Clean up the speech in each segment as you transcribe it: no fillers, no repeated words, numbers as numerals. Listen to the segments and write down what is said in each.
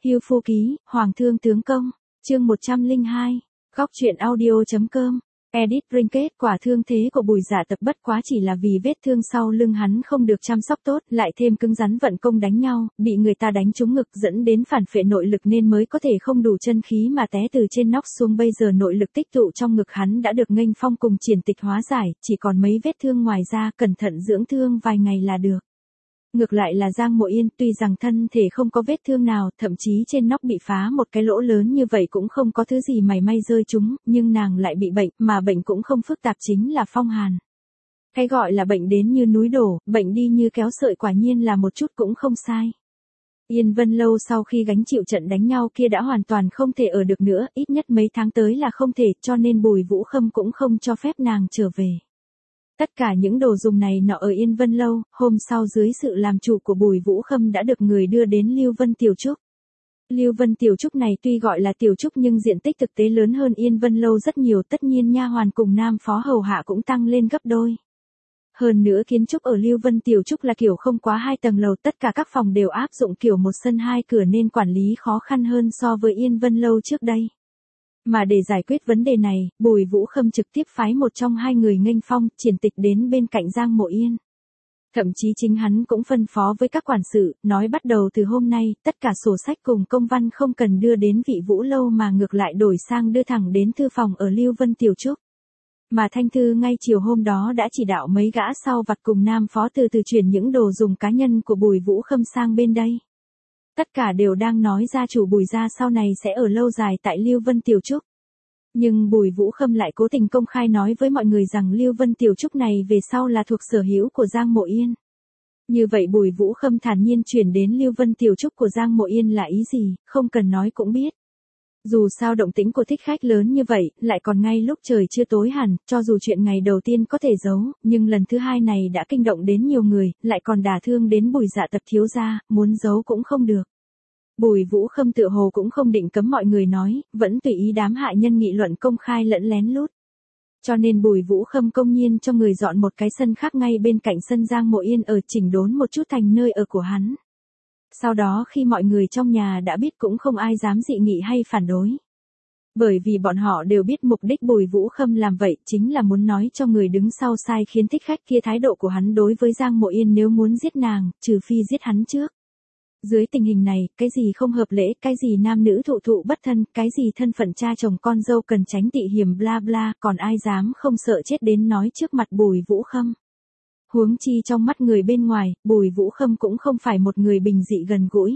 Hưu Phu Ký, Hoàng thương tướng công, chương 102, góc truyện audio.com, edit Brinket. Quả thương thế của Bùi Dạ Tập bất quá chỉ là vì vết thương sau lưng hắn không được chăm sóc tốt, lại thêm cứng rắn vận công đánh nhau, bị người ta đánh trúng ngực dẫn đến phản phệ nội lực nên mới có thể không đủ chân khí mà té từ trên nóc xuống. Bây giờ nội lực tích tụ trong ngực hắn đã được Nghênh Phong cùng Triển Tịch hóa giải, chỉ còn mấy vết thương ngoài ra, cẩn thận dưỡng thương vài ngày là được. Ngược lại là Giang Mộ Yên, tuy rằng thân thể không có vết thương nào, thậm chí trên nóc bị phá một cái lỗ lớn như vậy cũng không có thứ gì mảy may rơi trúng, nhưng nàng lại bị bệnh, mà bệnh cũng không phức tạp, chính là phong hàn. Cái gọi là bệnh đến như núi đổ, bệnh đi như kéo sợi, quả nhiên là một chút cũng không sai. Yên Vân Lâu sau khi gánh chịu trận đánh nhau kia đã hoàn toàn không thể ở được nữa, ít nhất mấy tháng tới là không thể, cho nên Bùi Vũ Khâm cũng không cho phép nàng trở về. Tất cả những đồ dùng này nọ ở Yên Vân Lâu, hôm sau dưới sự làm chủ của Bùi Vũ Khâm đã được người đưa đến Lưu Vân Tiểu Trúc. Lưu Vân Tiểu Trúc này tuy gọi là tiểu trúc nhưng diện tích thực tế lớn hơn Yên Vân Lâu rất nhiều, tất nhiên nha hoàn cùng nam phó hầu hạ cũng tăng lên gấp đôi. Hơn nữa kiến trúc ở Lưu Vân Tiểu Trúc là kiểu không quá 2 tầng lầu, tất cả các phòng đều áp dụng kiểu một sân 2 cửa nên quản lý khó khăn hơn so với Yên Vân Lâu trước đây. Mà để giải quyết vấn đề này, Bùi Vũ Khâm trực tiếp phái một trong hai người Nghênh Phong, Triển Tịch đến bên cạnh Giang Mộ Yên. Thậm chí chính hắn cũng phân phó với các quản sự, nói bắt đầu từ hôm nay, tất cả sổ sách cùng công văn không cần đưa đến Vị Vũ Lâu mà ngược lại đổi sang đưa thẳng đến thư phòng ở Lưu Vân Tiểu Trúc. Mà Thanh Thư ngay chiều hôm đó đã chỉ đạo mấy gã sau vặt cùng nam phó từ từ chuyển những đồ dùng cá nhân của Bùi Vũ Khâm sang bên đây. Tất cả đều đang nói gia chủ Bùi gia sau này sẽ ở lâu dài tại Lưu Vân Tiểu Trúc. Nhưng Bùi Vũ Khâm lại cố tình công khai nói với mọi người rằng Lưu Vân Tiểu Trúc này về sau là thuộc sở hữu của Giang Mộ Yên. Như vậy Bùi Vũ Khâm thản nhiên chuyển đến Lưu Vân Tiểu Trúc của Giang Mộ Yên là ý gì, không cần nói cũng biết. Dù sao động tĩnh của thích khách lớn như vậy, lại còn ngay lúc trời chưa tối hẳn, cho dù chuyện ngày đầu tiên có thể giấu, nhưng lần thứ hai này đã kinh động đến nhiều người, lại còn đả thương đến Bùi Dạ Tập thiếu gia, muốn giấu cũng không được. Bùi Vũ Khâm tựa hồ cũng không định cấm mọi người nói, vẫn tùy ý đám hạ nhân nghị luận công khai lẫn lén lút. Cho nên Bùi Vũ Khâm công nhiên cho người dọn một cái sân khác ngay bên cạnh sân Giang Mộ Yên ở, chỉnh đốn một chút thành nơi ở của hắn. Sau đó khi mọi người trong nhà đã biết cũng không ai dám dị nghị hay phản đối. Bởi vì bọn họ đều biết mục đích Bùi Vũ Khâm làm vậy chính là muốn nói cho người đứng sau sai khiến thích khách kia thái độ của hắn đối với Giang Mộ Yên nếu muốn giết nàng, trừ phi giết hắn trước. Dưới tình hình này, cái gì không hợp lễ, cái gì nam nữ thụ thụ bất thân, cái gì thân phận cha chồng con dâu cần tránh tị hiểm bla bla, còn ai dám không sợ chết đến nói trước mặt Bùi Vũ Khâm. Huống chi trong mắt người bên ngoài, Bùi Vũ Khâm cũng không phải một người bình dị gần gũi.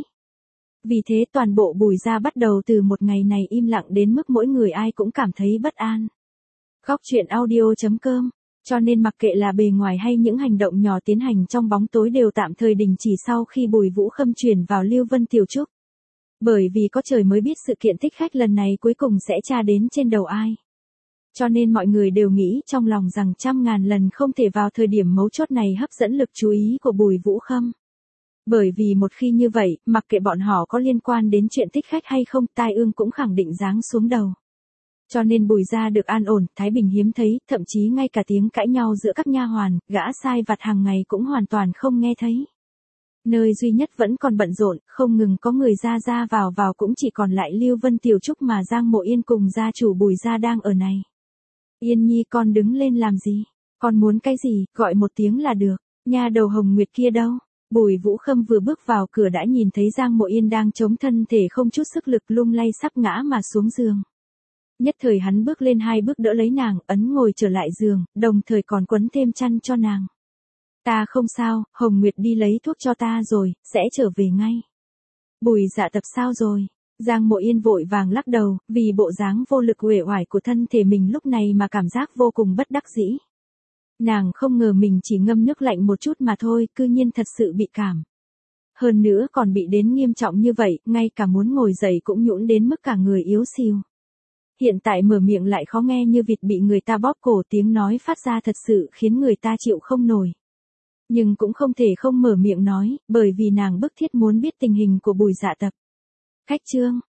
Vì thế toàn bộ Bùi gia bắt đầu từ một ngày này im lặng đến mức mỗi người ai cũng cảm thấy bất an. Góc truyện audio.com. Cho nên mặc kệ là bề ngoài hay những hành động nhỏ tiến hành trong bóng tối đều tạm thời đình chỉ sau khi Bùi Vũ Khâm chuyển vào Lưu Vân Tiểu Trúc. Bởi vì có trời mới biết sự kiện thích khách lần này cuối cùng sẽ tra đến trên đầu ai. Cho nên mọi người đều nghĩ trong lòng rằng trăm ngàn lần không thể vào thời điểm mấu chốt này hấp dẫn lực chú ý của Bùi Vũ Khâm. Bởi vì một khi như vậy, mặc kệ bọn họ có liên quan đến chuyện thích khách hay không, tai ương cũng khẳng định giáng xuống đầu. Cho nên Bùi gia được an ổn, thái bình hiếm thấy, thậm chí ngay cả tiếng cãi nhau giữa các nha hoàn, gã sai vặt hàng ngày cũng hoàn toàn không nghe thấy. Nơi duy nhất vẫn còn bận rộn, không ngừng có người ra ra vào cũng chỉ còn lại Lưu Vân Tiểu Trúc mà Giang Mộ Yên cùng gia chủ Bùi gia đang ở này. Yên Nhi con đứng lên làm gì? Con muốn cái gì, gọi một tiếng là được. Nha đầu Hồng Nguyệt kia đâu? Bùi Vũ Khâm vừa bước vào cửa đã nhìn thấy Giang Mộ Yên đang chống thân thể không chút sức lực lung lay sắp ngã mà xuống giường. Nhất thời hắn bước lên 2 bước đỡ lấy nàng, ấn ngồi trở lại giường, đồng thời còn quấn thêm chăn cho nàng. Ta không sao, Hồng Nguyệt đi lấy thuốc cho ta rồi, sẽ trở về ngay. Bùi Dạ Tập sao rồi? Giang Mộ Yên vội vàng lắc đầu, vì bộ dáng vô lực uể oải của thân thể mình lúc này mà cảm giác vô cùng bất đắc dĩ. Nàng không ngờ mình chỉ ngâm nước lạnh một chút mà thôi, cư nhiên thật sự bị cảm. Hơn nữa còn bị đến nghiêm trọng như vậy, ngay cả muốn ngồi dậy cũng nhũn đến mức cả người yếu xìu. Hiện tại mở miệng lại khó nghe như vịt bị người ta bóp cổ, tiếng nói phát ra thật sự khiến người ta chịu không nổi. Nhưng cũng không thể không mở miệng nói, bởi vì nàng bức thiết muốn biết tình hình của Bùi Dạ Tập. Khách trương,